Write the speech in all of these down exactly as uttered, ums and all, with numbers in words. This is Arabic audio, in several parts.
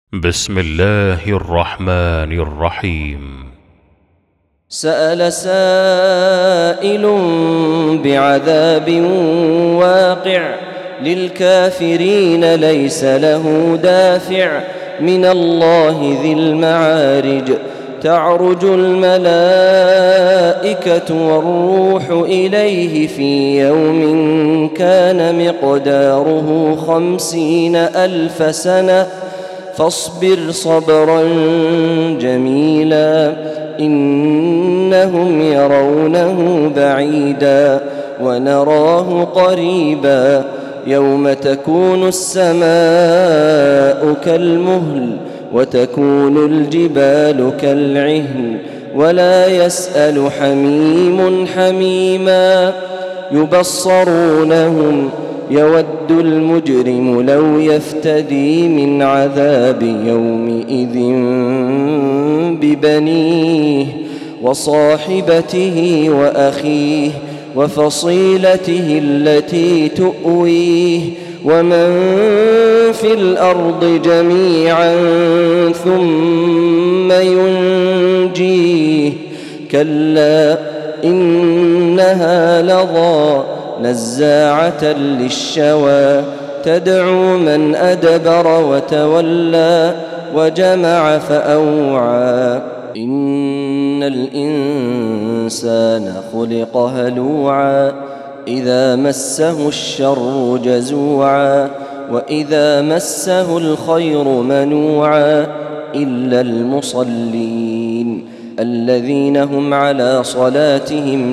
بسم الله الرحمن الرحيم. سأل سائل بعذاب واقع للكافرين ليس له دافع من الله ذي المعارج تعرج الملائكة والروح إليه في يوم كان مقداره خمسين ألف سنة فاصبر صبرا جميلا إنهم يرونه بعيدا ونراه قريبا يوم تكون السماء كالمهل وتكون الجبال كالعهن ولا يسأل حميم حميما يبصرونهم يود المجرم لو يفتدي من عذاب يومئذ ببنيه وصاحبته وأخيه وفصيلته التي تؤويه ومن في الأرض جميعا ثم ينجيه كلا إنها لظى نزاعة للشوى تدعو من أدبر وتولى وجمع فأوعى إن الإنسان خلق هلوعا إذا مسه الشر جزوعا وإذا مسه الخير منوعا إلا المصلين الذين هم على صلاتهم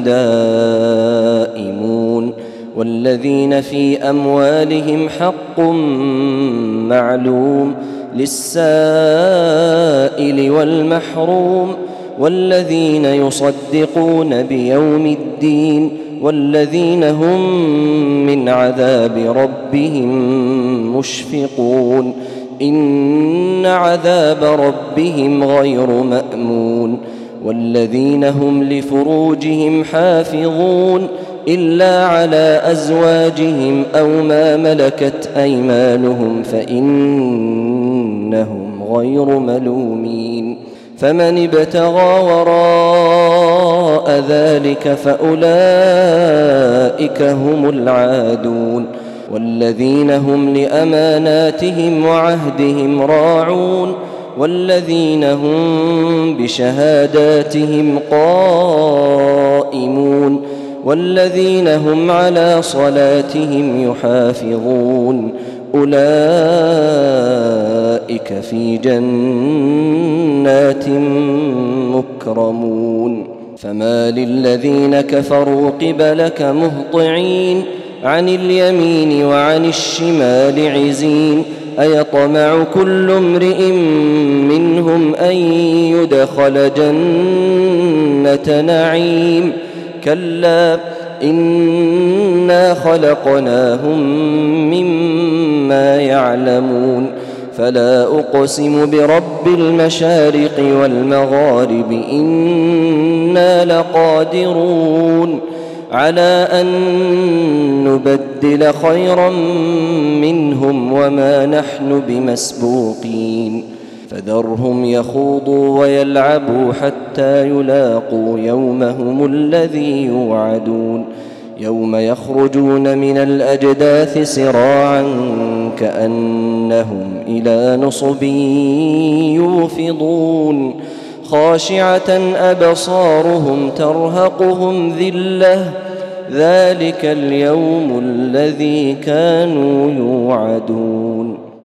دائمون والذين في أموالهم حق معلوم للسائل والمحروم والذين يصدقون بيوم الدين والذين هم من عذاب ربهم مشفقون إن عذاب ربهم غير مأمون والذين هم لفروجهم حافظون إلا على أزواجهم أو ما ملكت أيمانهم فإنهم غير ملومين فمن ابتغى وراء ذلك فأولئك هم العادون والذين هم لأماناتهم وعهدهم راعون والذين هم بشهاداتهم قائمون والذين هم على صلاتهم يحافظون أولئك في جنات مكرمون فما للذين كفروا قبلك مهطعين عن اليمين وعن الشمال عزين أيطمع كل امرئ منهم أن يدخل جنة نعيم كلا إنا خلقناهم مما يعلمون فلا أقسم برب المشارق والمغارب إنا لقادرون على أن نبدل خيرا منهم وما نحن بمسبوقين فذرهم يخوضوا ويلعبوا حتى يلاقوا يومهم الذي يوعدون يوم يخرجون من الأجداث سراعا كأنهم إلى نصب يوفضون خاشعة أبصارهم ترهقهم ذلة ذلك اليوم الذي كانوا يوعدون.